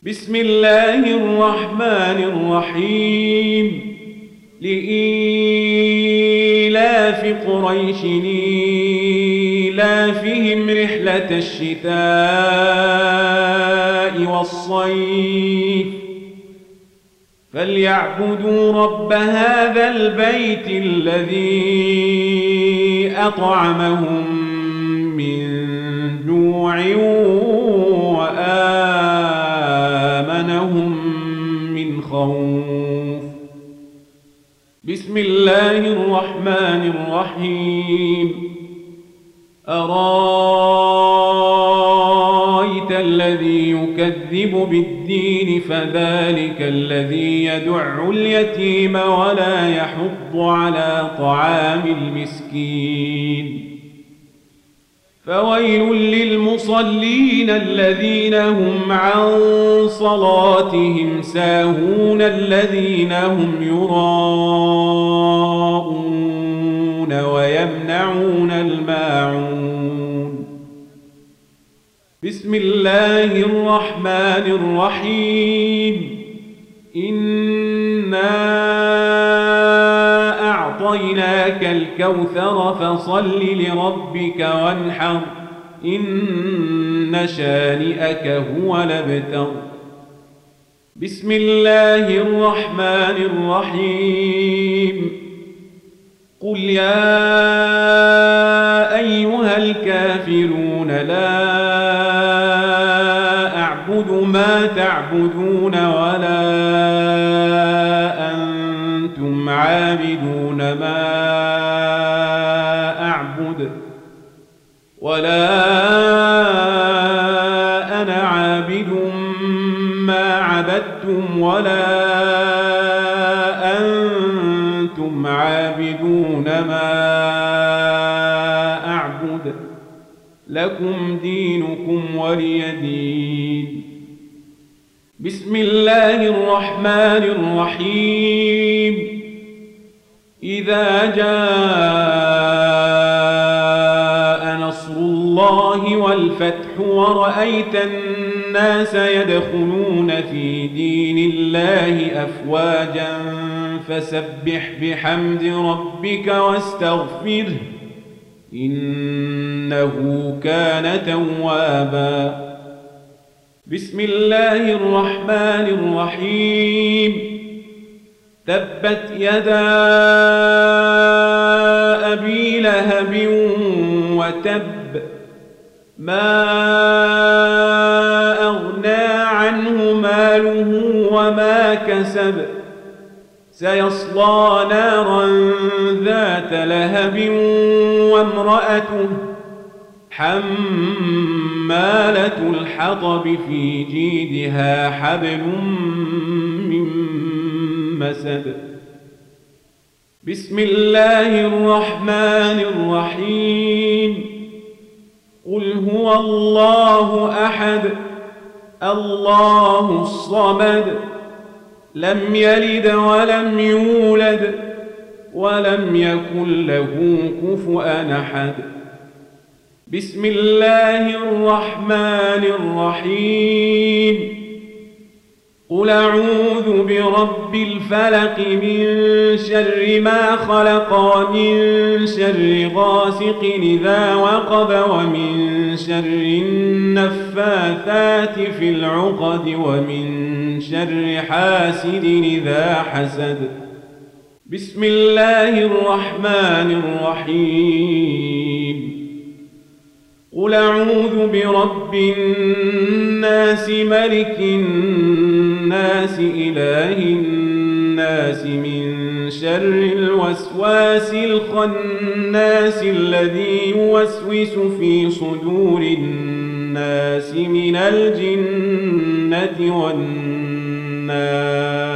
بسم الله الرحمن الرحيم لإيلاف قريش إيلافهم رحلة الشتاء والصيف فليعبدوا رب هذا البيت الذي أطعمهم من جوع وآمنهم من خوف. بسم الله الرحمن الرحيم أرايت الذي يكذب بالدين فذلك الذي يدع اليتيم ولا يحض على طعام المسكين فويل للمصلين الذين هم عن صلاتهم ساهون الذين هم يراءون ويمنعون الماعون. بسم الله الرحمن الرحيم إنا أعطيناك الكوثر فصل لربك وانحر إن شانئك هو الأبتر. بسم الله الرحمن الرحيم قل يا أيها الكافرون لا أعبد ما تعبدون ولا أنتم عابدون ما أعبد ولا أنا عابد ما عبدتم ولا أنتم عابدون ما أعبد لكم دينكم ولي دين. بسم الله الرحمن الرحيم إذا جاء نصر الله والفتح ورأيت الناس يدخلون في دين الله أفواجا فسبح بحمد ربك واستغفره إنه كان توابا. بسم الله الرحمن الرحيم تبت يدا أبي لهب وتب ما أغنى عنه ماله وما كسب سيصلى نارا ذات لهب وامرأته حمالة الحطب في جيدها حبل من مسد. بسم الله الرحمن الرحيم قل هو الله أحد الله الصمد لم يلد ولم يولد ولم يكن له كفؤا أحد. بسم الله الرحمن الرحيم قل أعوذ برب الفلق من شر ما خلق ومن شر غاسق إذا وقب ومن شر النفاثات في العقد ومن شر حاسد إذا حسد. بسم الله الرحمن الرحيم قل أعوذ برب الناس ملك الناس إله الناس من شر الوسواس الخناس الذي يوسوس في صدور الناس من الجنة والناس.